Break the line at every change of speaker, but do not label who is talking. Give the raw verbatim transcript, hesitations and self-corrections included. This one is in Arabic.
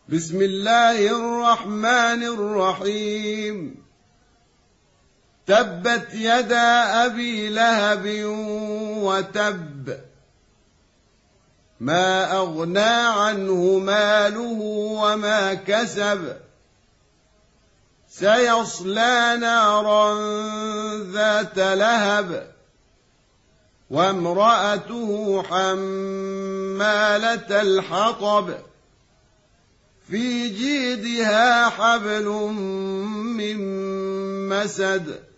بسم الله الرحمن الرحيم. تبت يدا أبي لهب وتب، ما أغنى عنه ماله وما كسب، سيصلى نارا ذات لهب، وامرأته حمالة الحطب، في جيدها حبل من مسد.